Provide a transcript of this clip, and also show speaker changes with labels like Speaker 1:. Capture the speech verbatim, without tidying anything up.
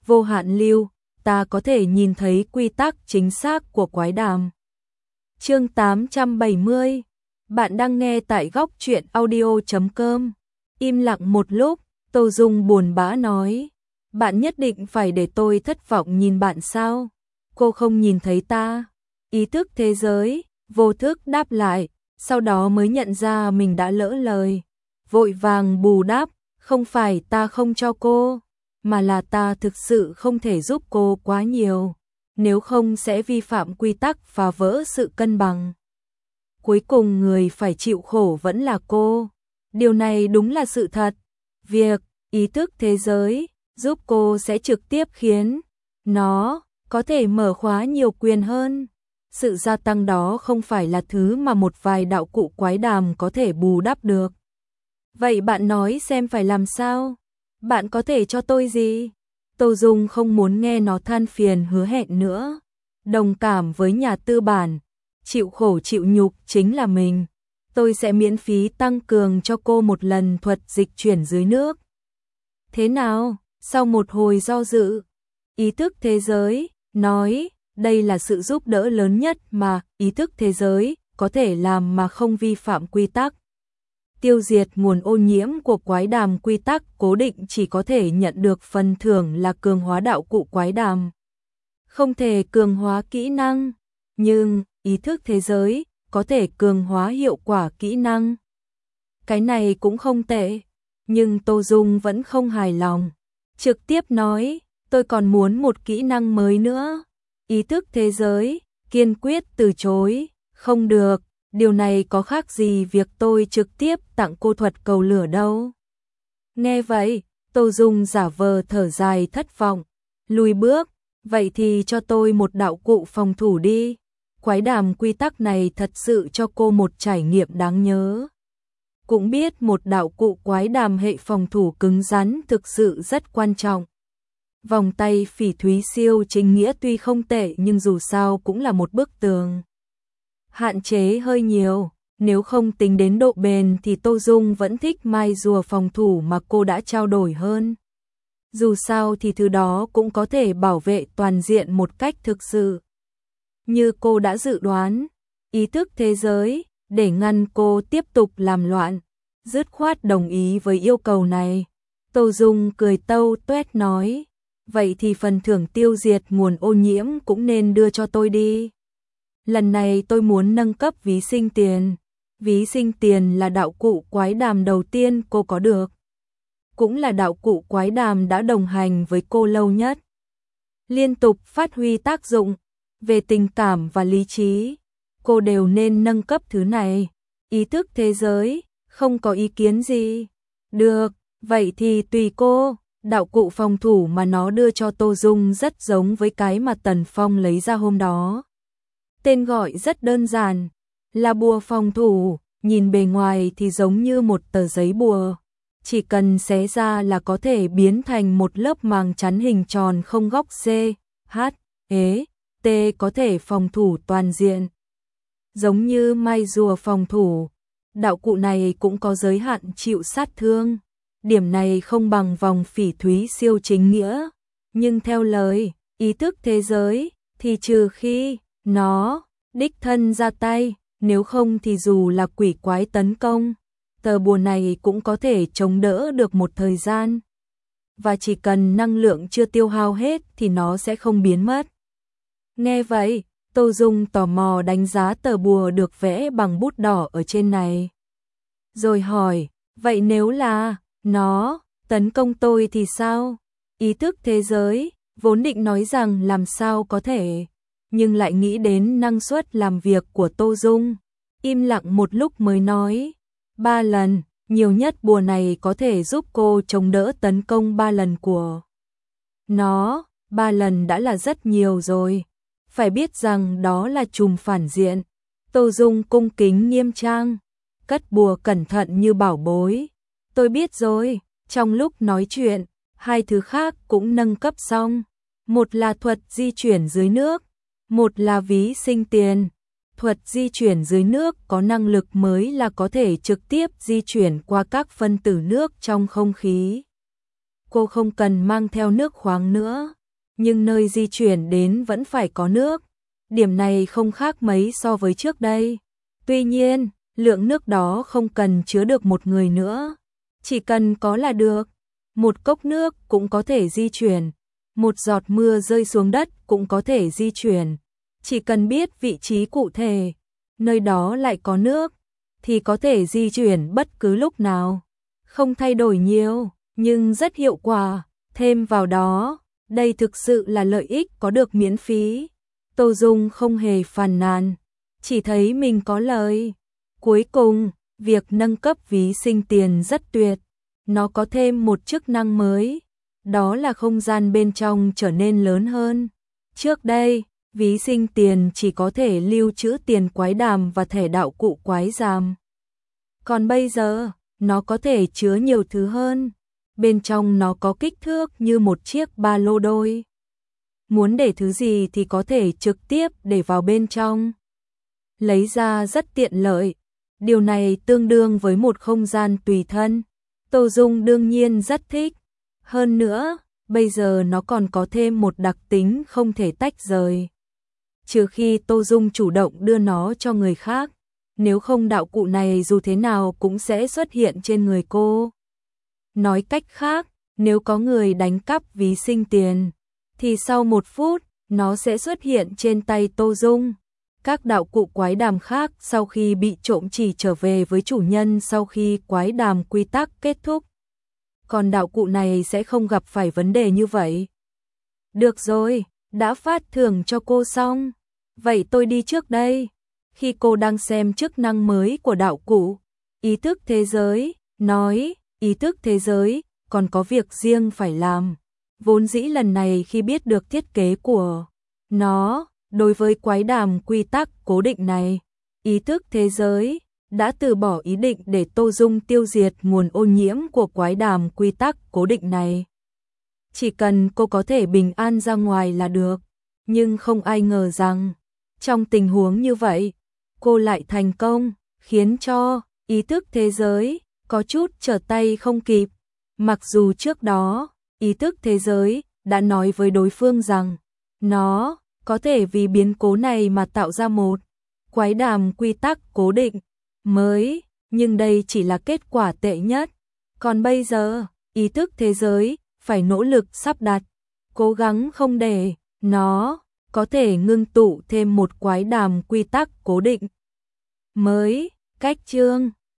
Speaker 1: vô hạn lưu, ta có thể nhìn thấy quy tắc chính xác của quái đàm. Chương tám trăm bảy mươi. Bạn đang nghe tại góc truyện audio chấm com. Im lặng một lúc, Tô Dung buồn bã nói, bạn nhất định phải để tôi thất vọng nhìn bạn sao? Cô không nhìn thấy ta. Ý thức thế giới, vô thức đáp lại, sau đó mới nhận ra mình đã lỡ lời. Vội vàng bù đáp, không phải ta không cho cô, mà là ta thực sự không thể giúp cô quá nhiều, nếu không sẽ vi phạm quy tắc và vỡ sự cân bằng. Cuối cùng người phải chịu khổ vẫn là cô. Điều này đúng là sự thật. Việc ý thức thế giới giúp cô sẽ trực tiếp khiến nó có thể mở khóa nhiều quyền hơn. Sự gia tăng đó không phải là thứ mà một vài đạo cụ quái đàm có thể bù đắp được. Vậy bạn nói xem phải làm sao? Bạn có thể cho tôi gì? Tô Dung không muốn nghe nó than phiền hứa hẹn nữa. Đồng cảm với nhà tư bản, chịu khổ chịu nhục chính là mình. Tôi sẽ miễn phí tăng cường cho cô một lần thuật dịch chuyển dưới nước. Thế nào? Sau một hồi do dự, ý thức thế giới nói, đây là sự giúp đỡ lớn nhất mà ý thức thế giới có thể làm mà không vi phạm quy tắc. Tiêu diệt nguồn ô nhiễm của quái đàm, quy tắc cố định chỉ có thể nhận được phần thưởng là cường hóa đạo cụ quái đàm, không thể cường hóa kỹ năng, nhưng ý thức thế giới có thể cường hóa hiệu quả kỹ năng. Cái này cũng không tệ, nhưng Tô Dung vẫn không hài lòng, trực tiếp nói, tôi còn muốn một kỹ năng mới nữa. Ý thức thế giới kiên quyết từ chối, không được. Điều này có khác gì việc tôi trực tiếp tặng cô thuật cầu lửa đâu. Nghe vậy, Tô Dung giả vờ thở dài thất vọng, lùi bước, vậy thì cho tôi một đạo cụ phòng thủ đi. Quái đàm quy tắc này thật sự cho cô một trải nghiệm đáng nhớ. Cũng biết một đạo cụ quái đàm hệ phòng thủ cứng rắn thực sự rất quan trọng. Vòng tay phỉ thúy siêu chính nghĩa tuy không tệ nhưng dù sao cũng là một bức tường. Hạn chế hơi nhiều, nếu không tính đến độ bền thì Tô Dung vẫn thích mai rùa phòng thủ mà cô đã trao đổi hơn. Dù sao thì thứ đó cũng có thể bảo vệ toàn diện một cách thực sự. Như cô đã dự đoán, ý thức thế giới, để ngăn cô tiếp tục làm loạn, dứt khoát đồng ý với yêu cầu này. Tô Dung cười tâu tuét nói, vậy thì phần thưởng tiêu diệt nguồn ô nhiễm cũng nên đưa cho tôi đi. Lần này tôi muốn nâng cấp ví sinh tiền. Ví sinh tiền là đạo cụ quái đàm đầu tiên cô có được. Cũng là đạo cụ quái đàm đã đồng hành với cô lâu nhất. Liên tục phát huy tác dụng. Về tình cảm và lý trí, cô đều nên nâng cấp thứ này. Ý thức thế giới, không có ý kiến gì. Được, vậy thì tùy cô. Đạo cụ phòng thủ mà nó đưa cho Tô Dung rất giống với cái mà Tần Phong lấy ra hôm đó. Tên gọi rất đơn giản, là bùa phòng thủ, nhìn bề ngoài thì giống như một tờ giấy bùa. Chỉ cần xé ra là có thể biến thành một lớp màng chắn hình tròn không góc C, H, E, T có thể phòng thủ toàn diện. Giống như mai rùa phòng thủ, đạo cụ này cũng có giới hạn chịu sát thương. Điểm này không bằng vòng phỉ thúy siêu chính nghĩa. Nhưng theo lời, ý thức thế giới, thì trừ khi nó đích thân ra tay, nếu không thì dù là quỷ quái tấn công, tờ bùa này cũng có thể chống đỡ được một thời gian. Và chỉ cần năng lượng chưa tiêu hao hết thì nó sẽ không biến mất. Nghe vậy, Tô Dung tò mò đánh giá tờ bùa được vẽ bằng bút đỏ ở trên này. Rồi hỏi, vậy nếu là nó tấn công tôi thì sao? Ý thức thế giới vốn định nói rằng làm sao có thể, nhưng lại nghĩ đến năng suất làm việc của Tô Dung. Im lặng một lúc mới nói, ba lần, nhiều nhất bùa này có thể giúp cô chống đỡ tấn công ba lần của nó. Ba lần đã là rất nhiều rồi. Phải biết rằng đó là trùm phản diện. Tô Dung cung kính nghiêm trang, cất bùa cẩn thận như bảo bối. Tôi biết rồi. Trong lúc nói chuyện, hai thứ khác cũng nâng cấp xong. Một là thuật di chuyển dưới nước, một là ví sinh tiền. Thuật di chuyển dưới nước có năng lực mới là có thể trực tiếp di chuyển qua các phân tử nước trong không khí. cô không cần mang theo nước khoáng nữa, nhưng nơi di chuyển đến vẫn phải có nước. Điểm này không khác mấy so với trước đây. Tuy nhiên, lượng nước đó không cần chứa được một người nữa, chỉ cần có là được. Một cốc nước cũng có thể di chuyển, một giọt mưa rơi xuống đất cũng có thể di chuyển. Chỉ cần biết vị trí cụ thể, nơi đó lại có nước, thì có thể di chuyển bất cứ lúc nào. Không thay đổi nhiều, nhưng rất hiệu quả. Thêm vào đó, đây thực sự là lợi ích có được miễn phí. Tô Dung không hề phàn nàn, chỉ thấy mình có lời. Cuối cùng, việc nâng cấp ví sinh tiền rất tuyệt. Nó có thêm một chức năng mới, đó là không gian bên trong trở nên lớn hơn. Trước đây, ví sinh tiền chỉ có thể lưu trữ tiền quái đàm và thẻ đạo cụ quái giàm. Còn bây giờ, nó có thể chứa nhiều thứ hơn. Bên trong nó có kích thước như một chiếc ba lô đôi. Muốn để thứ gì thì có thể trực tiếp để vào bên trong. Lấy ra rất tiện lợi. Điều này tương đương với một không gian tùy thân. Tô Dung đương nhiên rất thích. Hơn nữa, bây giờ nó còn có thêm một đặc tính không thể tách rời. Trừ khi Tô Dung chủ động đưa nó cho người khác, nếu không đạo cụ này dù thế nào cũng sẽ xuất hiện trên người cô. Nói cách khác, nếu có người đánh cắp ví sinh tiền, thì sau một phút, nó sẽ xuất hiện trên tay Tô Dung. Các đạo cụ quái đàm khác sau khi bị trộm chỉ trở về với chủ nhân sau khi quái đàm quy tắc kết thúc. Còn đạo cụ này sẽ không gặp phải vấn đề như vậy. Được rồi, đã phát thưởng cho cô xong. Vậy tôi đi trước đây. Khi cô đang xem chức năng mới của đạo cụ, ý thức thế giới, nói, ý thức thế giới, còn có việc riêng phải làm. Vốn dĩ lần này khi biết được thiết kế của nó, đối với quái đàm quy tắc cố định này, ý thức thế giới đã từ bỏ ý định để Tô Dung tiêu diệt nguồn ô nhiễm của quái đàm quy tắc cố định này. Chỉ cần cô có thể bình an ra ngoài là được. Nhưng không ai ngờ rằng, trong tình huống như vậy, cô lại thành công, khiến cho ý thức thế giới có chút trở tay không kịp. Mặc dù trước đó, ý thức thế giới đã nói với đối phương rằng, nó có thể vì biến cố này mà tạo ra một quái đàm quy tắc cố định mới, nhưng đây chỉ là kết quả tệ nhất. Còn bây giờ, ý thức thế giới phải nỗ lực sắp đặt, cố gắng không để nó có thể ngưng tụ thêm một quái đàm quy tắc cố định mới. Cách chương